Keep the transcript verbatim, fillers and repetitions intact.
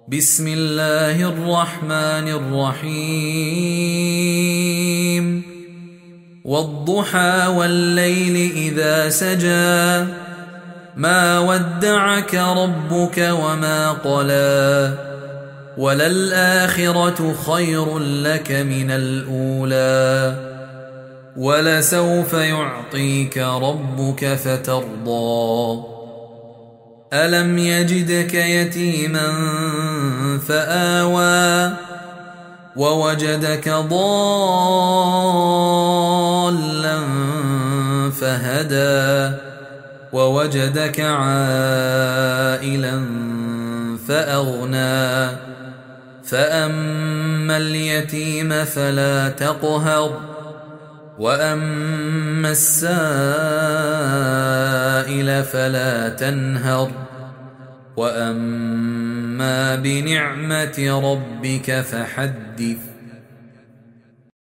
بسم الله الرحمن الرحيم والضحى والليل إذا سجى ما ودعك ربك وما قلى وللآخرة خير لك من الأولى ولسوف يعطيك ربك فترضى ألم يجدك يتيما فآوى ووجدك ضالا فهدى ووجدك عائلا فأغنى فأما اليتيم فلا تقهر وأما السائل فلا تنهر وأما بنعمة ربك فحدث.